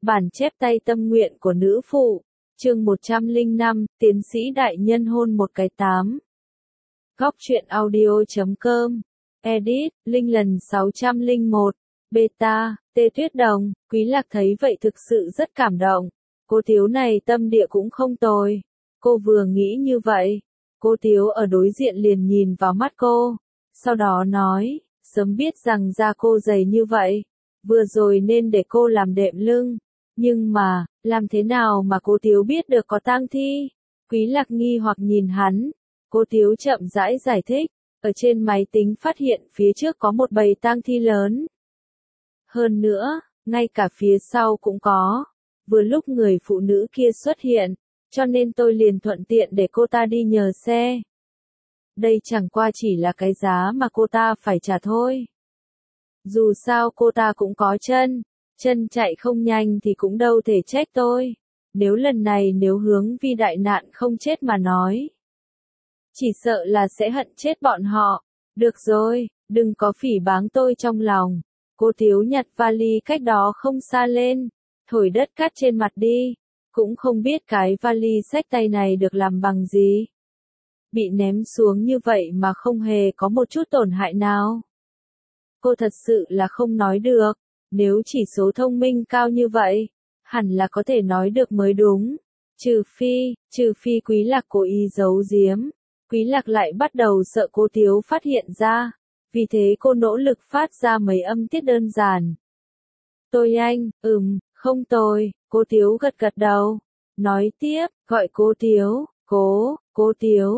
Bản chép tay tâm nguyện của nữ phụ, chương 105, tiến sĩ đại nhân hôn một cái 8. Góc truyện audio.com, edit, Linh lần 601, beta, Tê Tuyết Đồng, Quý Lạc thấy vậy thực sự rất cảm động. Cô thiếu này tâm địa cũng không tồi. Cô vừa nghĩ như vậy, cô thiếu ở đối diện liền nhìn vào mắt cô, sau đó nói, sớm biết rằng da cô dày như vậy, vừa rồi nên để cô làm đệm lưng. Nhưng mà, làm thế nào mà cô thiếu biết được có tang thi? Quý Lạc nghi hoặc nhìn hắn. Cô thiếu chậm rãi giải thích, ở trên máy tính phát hiện phía trước có một bầy tang thi lớn. Hơn nữa, ngay cả phía sau cũng có. Vừa lúc người phụ nữ kia xuất hiện, cho nên tôi liền thuận tiện để cô ta đi nhờ xe. Đây chẳng qua chỉ là cái giá mà cô ta phải trả thôi. Dù sao cô ta cũng có chân chạy không nhanh thì cũng đâu thể trách tôi. Nếu lần này nếu hướng vi đại nạn không chết mà nói, chỉ sợ là sẽ hận chết bọn họ. Được rồi, đừng có phỉ báng tôi trong lòng. Cô thiếu nhặt vali cách đó không xa lên, thổi đất cát trên mặt đi. Cũng không biết cái vali xách tay này được làm bằng gì. Bị ném xuống như vậy mà không hề có một chút tổn hại nào. Cô thật sự là không nói được. Nếu chỉ số thông minh cao như vậy, hẳn là có thể nói được mới đúng. Trừ phi Quý Lạc cố ý giấu giếm. Quý Lạc lại bắt đầu sợ cô thiếu phát hiện ra. Vì thế cô nỗ lực phát ra mấy âm tiết đơn giản. Tôi anh, không tồi, cô thiếu gật gật đầu. Nói tiếp, gọi cô thiếu, cô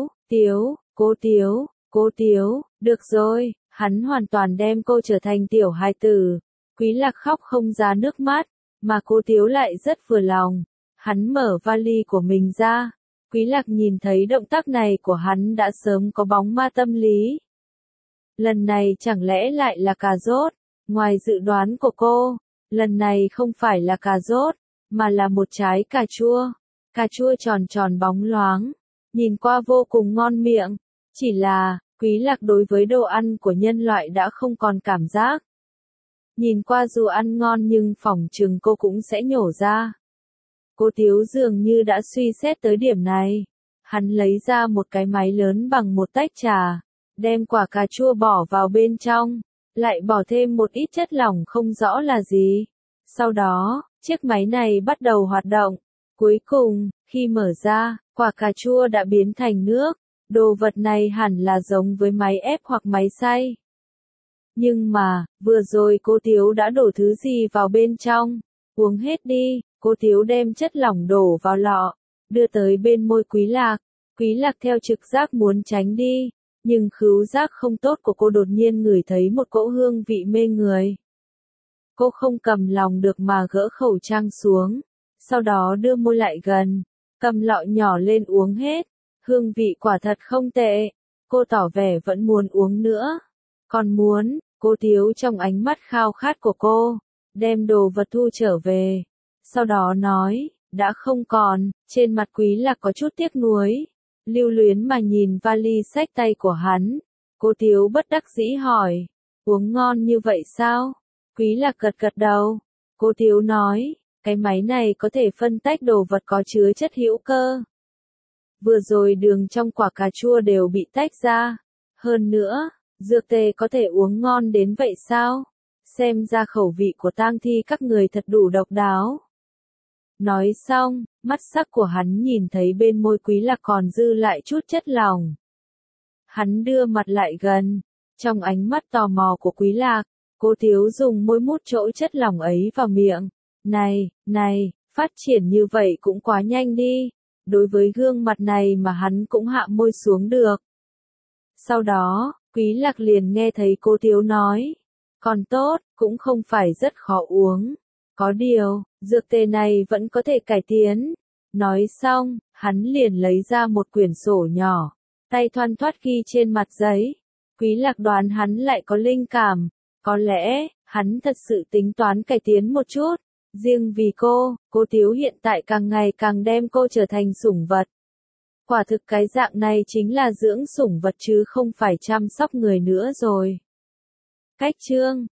thiếu, được rồi, hắn hoàn toàn đem cô trở thành tiểu hài tử. Quý Lạc khóc không ra nước mắt, mà cô thiếu lại rất vừa lòng. Hắn mở vali của mình ra. Quý Lạc nhìn thấy động tác này của hắn đã sớm có bóng ma tâm lý. Lần này chẳng lẽ lại là cà rốt? Ngoài dự đoán của cô, lần này không phải là cà rốt, mà là một trái cà chua. Cà chua tròn tròn bóng loáng, nhìn qua vô cùng ngon miệng. Chỉ là, Quý Lạc đối với đồ ăn của nhân loại đã không còn cảm giác. Nhìn qua dù ăn ngon nhưng phỏng chừng cô cũng sẽ nhổ ra. Cô thiếu dường như đã suy xét tới điểm này. Hắn lấy ra một cái máy lớn bằng một tách trà, đem quả cà chua bỏ vào bên trong, lại bỏ thêm một ít chất lỏng không rõ là gì. Sau đó, chiếc máy này bắt đầu hoạt động. Cuối cùng, khi mở ra, quả cà chua đã biến thành nước. Đồ vật này hẳn là giống với máy ép hoặc máy xay. Nhưng mà, vừa rồi cô thiếu đã đổ thứ gì vào bên trong? Uống hết đi. Cô thiếu đem chất lỏng đổ vào lọ, đưa tới bên môi Quý Lạc. Quý Lạc theo trực giác muốn tránh đi, nhưng khứu giác không tốt của cô đột nhiên ngửi thấy một cỗ hương vị mê người. Cô không cầm lòng được mà gỡ khẩu trang xuống, sau đó đưa môi lại gần, cầm lọ nhỏ lên uống hết. Hương vị quả thật không tệ. Cô tỏ vẻ vẫn muốn uống nữa. Còn muốn, cô thiếu trong ánh mắt khao khát của cô, đem đồ vật thu trở về. Sau đó nói, đã không còn. Trên mặt Quý Lạc có chút tiếc nuối, lưu luyến mà nhìn vali xách tay của hắn. Cô thiếu bất đắc dĩ hỏi, uống ngon như vậy sao? Quý Lạc gật gật đầu. Cô thiếu nói, cái máy này có thể phân tách đồ vật có chứa chất hữu cơ. Vừa rồi đường trong quả cà chua đều bị tách ra. Hơn nữa, dược tề có thể uống ngon đến vậy sao? Xem ra khẩu vị của tang thi các người thật đủ độc đáo. Nói xong, mắt sắc của hắn nhìn thấy bên môi Quý Lạc còn dư lại chút chất lỏng. Hắn đưa mặt lại gần. Trong ánh mắt tò mò của Quý Lạc, cô thiếu dùng môi mút chỗ chất lỏng ấy vào miệng. Này, phát triển như vậy cũng quá nhanh đi. Đối với gương mặt này mà hắn cũng hạ môi xuống được. Sau đó, Quý Lạc liền nghe thấy cô thiếu nói. Còn tốt, cũng không phải rất khó uống. Có điều, dược tề này vẫn có thể cải tiến. Nói xong, hắn liền lấy ra một quyển sổ nhỏ, tay thoăn thoắt ghi trên mặt giấy. Quý Lạc đoán hắn lại có linh cảm. Có lẽ, hắn thật sự tính toán cải tiến một chút. Riêng vì cô thiếu hiện tại càng ngày càng đem cô trở thành sủng vật. Quả thực cái dạng này chính là dưỡng sủng vật chứ không phải chăm sóc người nữa rồi. Cách chương